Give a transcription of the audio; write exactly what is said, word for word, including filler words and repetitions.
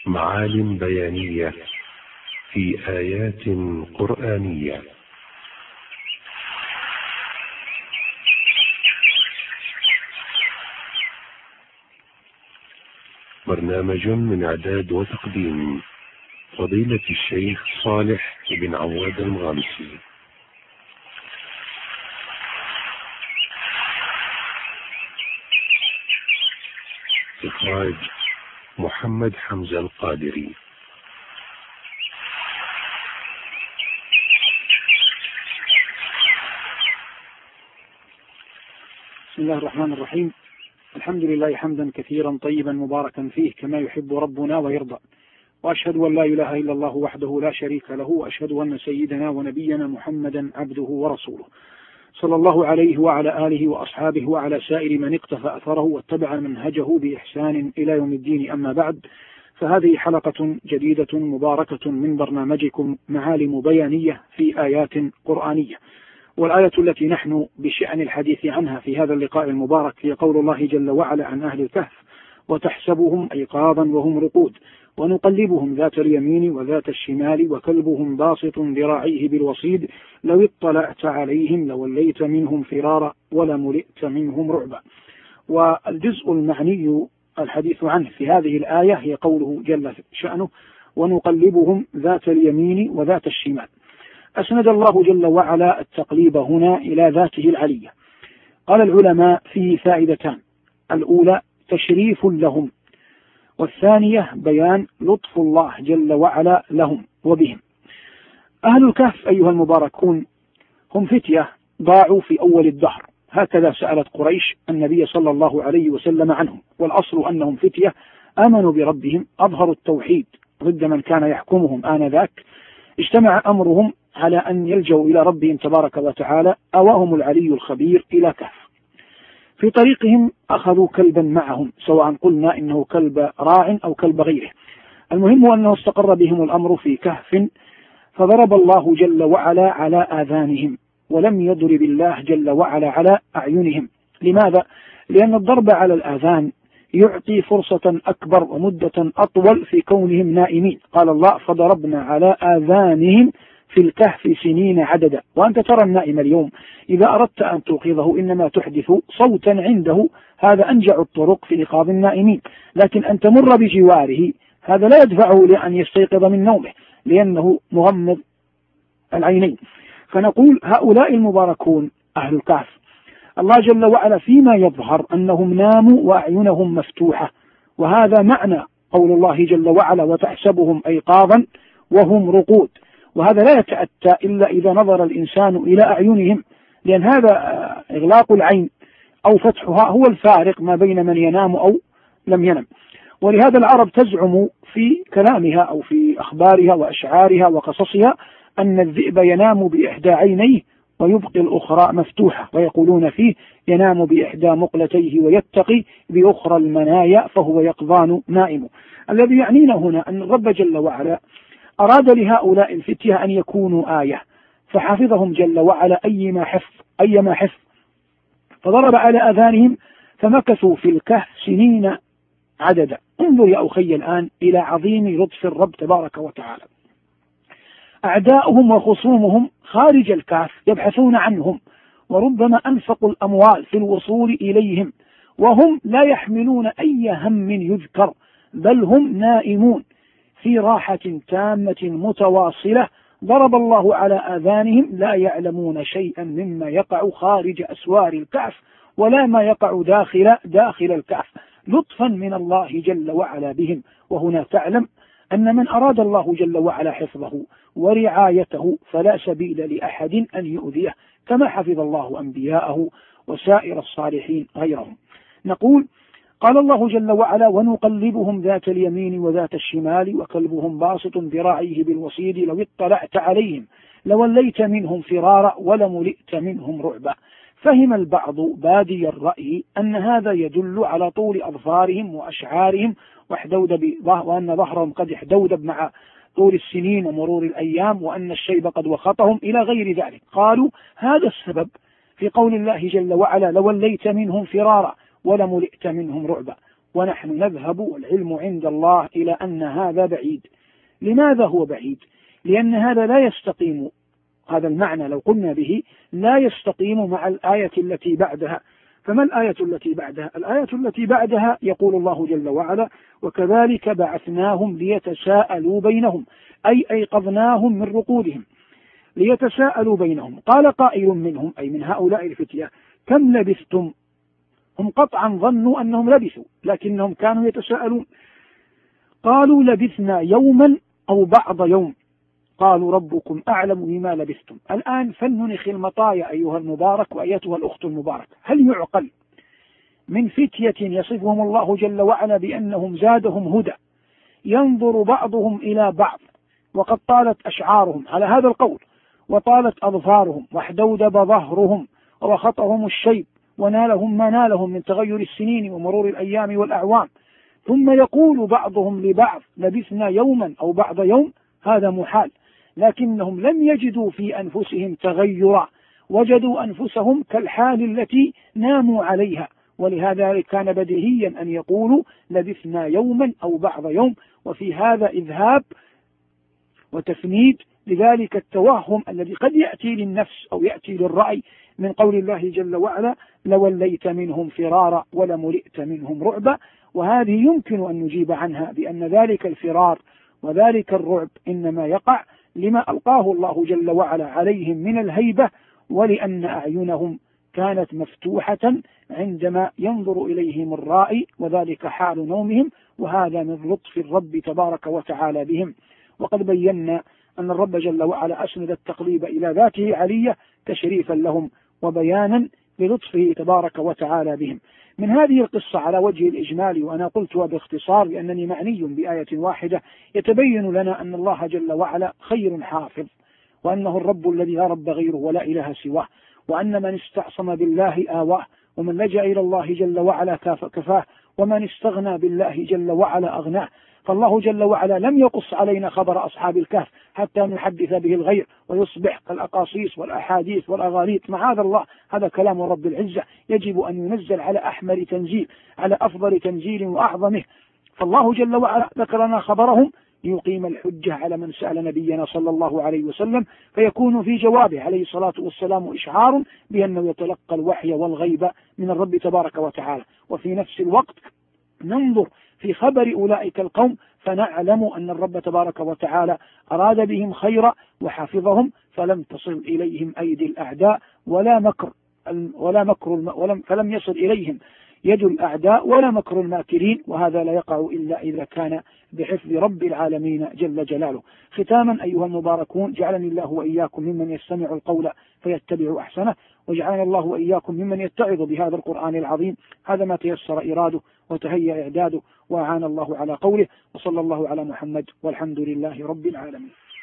معالم بيانية في آيات قرآنية. برنامج من إعداد وتقديم فضيلة الشيخ صالح بن عواد المغامسي. إخراج محمد حمزة القادري. بسم الله الرحمن الرحيم. الحمد لله حمدا كثيرا طيبا مباركا فيه كما يحب ربنا ويرضى، وأشهد أن لا إله إلا الله وحده لا شريك له، وأشهد أن سيدنا ونبينا محمدا عبده ورسوله صلى الله عليه وعلى آله وأصحابه وعلى سائر من اقتفى أثره واتبع منهجه بإحسان إلى يوم الدين. أما بعد، فهذه حلقة جديدة مباركة من برنامجكم معالم بيانية في آيات قرآنية، والآية التي نحن بشأن الحديث عنها في هذا اللقاء المبارك هي قول الله جل وعلا عن أهل الكهف: وتحسبهم أيقاظا وهم رقود ونقلبهم ذات اليمين وذات الشمال وكلبهم باسط ذراعيه بالوصيد لو اطلعت عليهم لوليت منهم فرارا ولملئت منهم رعبا. والجزء المعني الحديث عنه في هذه الآية هي قوله جل شأنه: ونقلبهم ذات اليمين وذات الشمال. أسند الله جل وعلا التقليب هنا إلى ذاته العلية. قال العلماء فيه فائدتان: الأولى تشريف لهم، والثانية بيان لطف الله جل وعلا لهم وبهم. أهل الكهف أيها المباركون هم فتية ضاعوا في أول الدهر، هكذا سألت قريش النبي صلى الله عليه وسلم عنهم، والأصل أنهم فتية آمنوا بربهم، أظهروا التوحيد ضد من كان يحكمهم آنذاك، اجتمع أمرهم على أن يلجوا إلى ربهم تبارك وتعالى، أواهم العلي الخبير إلى كهف. في طريقهم أخذوا كلبا معهم، سواء قلنا إنه كلب راع أو كلب غيره، المهم أنه استقر بهم الأمر في كهف، فضرب الله جل وعلا على آذانهم، ولم يضرب الله جل وعلا على أعينهم. لماذا؟ لأن الضرب على الآذان يعطي فرصة أكبر ومدة أطول في كونهم نائمين. قال الله: فضربنا على آذانهم في الكهف سنين عددا. وأنت ترى النائم اليوم إذا أردت أن توقظه إنما تحدث صوتا عنده، هذا أنجع الطرق في إيقاظ النائمين، لكن أن تمر بجواره هذا لا يدفعه لأن يستيقظ من نومه لأنه مغمض العينين. فنقول هؤلاء المباركون أهل الكهف الله جل وعلا فيما يظهر أنهم ناموا وأعينهم مفتوحة، وهذا معنى قول الله جل وعلا: وتحسبهم أيقاظا وهم رقود. وهذا لا يتأتى إلا إذا نظر الإنسان إلى أعينهم، لأن هذا إغلاق العين أو فتحها هو الفارق ما بين من ينام أو لم ينم. ولهذا العرب تزعم في كلامها أو في أخبارها وأشعارها وقصصها أن الذئب ينام بإحدى عينيه ويبقي الأخرى مفتوحة، ويقولون فيه: ينام بإحدى مقلتيه ويتقي بأخرى المنايا فهو يقظان نائم. الذي يعنينا هنا أن الرب جل وعلا أراد لهؤلاء الفتية أن يكونوا آية، فحفظهم جل وعلا أيما حفظ أيما حفظ فضرب على أذانهم فمكثوا في الكهف سنين عددا. انظر يا أخي الآن إلى عظيم لطف الرب تبارك وتعالى. أعداؤهم وخصومهم خارج الكهف يبحثون عنهم، وربما أنفقوا الأموال في الوصول إليهم، وهم لا يحملون أي هم يذكر، بل هم نائمون في راحة تامة متواصلة. ضرب الله على آذانهم، لا يعلمون شيئا مما يقع خارج أسوار الكهف ولا ما يقع داخل داخل الكهف، لطفا من الله جل وعلا بهم. وهنا تعلم أن من أراد الله جل وعلا حفظه ورعايته فلا سبيل لأحد أن يؤذيه، كما حفظ الله أنبياءه وسائر الصالحين غيرهم. نقول: قال الله جل وعلا: ونقلبهم ذات اليمين وذات الشمال وكلبهم باسط ذراعيه بالوصيد لو اطلعت عليهم لوليت منهم فرارا ولملئت منهم رعبا. فهم البعض بادي الرأي أن هذا يدل على طول أظفارهم وأشعارهم وأن ظهرهم قد احدودب مع طول السنين ومرور الأيام، وأن الشيب قد وخطهم إلى غير ذلك. قالوا هذا السبب في قول الله جل وعلا: لوليت منهم فرارا ولملئت منهم رعبا. ونحن نذهب والعلم عند الله إلى أن هذا بعيد. لماذا هو بعيد؟ لأن هذا لا يستقيم، هذا المعنى لو قلنا به لا يستقيم مع الآية التي بعدها. فما الآية التي بعدها؟ الآية التي بعدها يقول الله جل وعلا: وكذلك بعثناهم ليتساءلوا بينهم، أي أيقظناهم من رقودهم ليتساءلوا بينهم. قال قائل منهم، أي من هؤلاء الفتية: كم لبثتم؟ هم قطعا ظنوا أنهم لبثوا، لكنهم كانوا يتساءلون. قالوا: لبثنا يوما أو بعض يوم. قالوا: ربكم أعلم بما لبثتم. الآن فلننخ المطايا أيها المبارك وأيتها الأخت المباركة. هل يعقل من فتية يصفهم الله جل وعلا بأنهم زادهم هدى ينظر بعضهم إلى بعض وقد طالت أشعارهم على هذا القول، وطالت أظفارهم، واحدودب ظهرهم، وخطهم الشيب، ونالهم ما نالهم من تغير السنين ومرور الأيام والأعوام، ثم يقول بعضهم لبعض: لبثنا يوما أو بعض يوم؟ هذا محال. لكنهم لم يجدوا في أنفسهم تغيرا، وجدوا أنفسهم كالحال التي ناموا عليها، ولهذا كان بديهيا أن يقولوا: لبثنا يوما أو بعض يوم. وفي هذا إذهاب وتفنيد لذلك التوهم الذي قد يأتي للنفس أو يأتي للرأي من قول الله جل وعلا: لوليت منهم فرارا ولملئت منهم رعبا. وهذه يمكن أن نجيب عنها بأن ذلك الفرار وذلك الرعب إنما يقع لما ألقاه الله جل وعلا عليهم من الهيبة، ولأن أعينهم كانت مفتوحة عندما ينظر إليهم الرائي، وذلك حال نومهم، وهذا من لطف الرب تبارك وتعالى بهم. وقد بينا أن الرب جل وعلا أسند التقليب إلى ذاته علية تشريفا لهم وبيانا للطفه تبارك وتعالى بهم. من هذه القصة على وجه الإجمال، وأنا قلتها باختصار لأنني معني بآية واحدة، يتبين لنا أن الله جل وعلا خير حافظ، وأنه الرب الذي لا رب غيره ولا إله سواه، وأن من استعصم بالله آواه، ومن لجأ إلى الله جل وعلا كفاه، ومن استغنى بالله جل وعلا أغناه. فالله جل وعلا لم يقص علينا خبر أصحاب الكهف حتى نحدث به الغير ويصبح كالأقاصيص والأحاديث والأغاليط. معاذ الله، هذا كلام رب العزة يجب أن ينزل على أحمر تنزيل، على أفضل تنزيل وأعظمه. فالله جل وعلا ذكر لنا خبرهم ليقيم الحجة على من سأل نبينا صلى الله عليه وسلم، فيكون في جوابه عليه الصلاة والسلام إشعار بأنه يتلقى الوحي والغيب من الرب تبارك وتعالى. وفي نفس الوقت ننظر في خبر أولئك القوم فنعلم أن الرب تبارك وتعالى أراد بهم خيرا وحافظهم، فلم تصل إليهم أيدي الأعداء ولا مكر ولا مكر ولم فلم يصل إليهم يد الأعداء ولا مكر الماكرين، وهذا لا يقع إلا إذا كان بحفظ رب العالمين جل جلاله. ختاما أيها المباركون، جعلني الله وإياكم ممن يستمع القول فيتبع أحسنه، وجعلنا الله وإياكم ممن يتعظ بهذا القرآن العظيم. هذا ما تيسر إراده وتهيأ إعداده، وأعان الله على قوله، وصلى الله على محمد، والحمد لله رب العالمين.